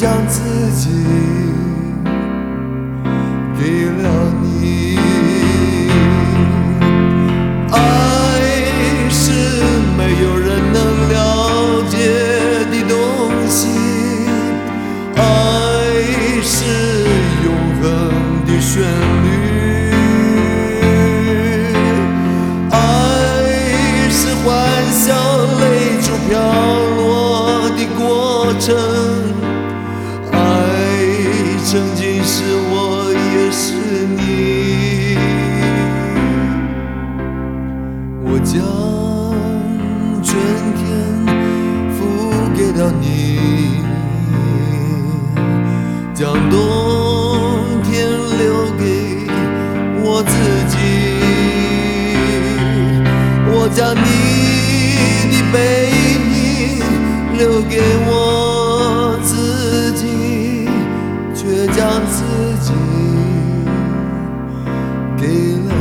将自己给了你。爱是没有人能了解的东西，爱是永恒的旋律，爱是欢笑泪珠飘落的过程，爱曾经是我也是你，我将春天付给了你，将冬天留给我自己，我将你的背影留给我自己，却将自己给了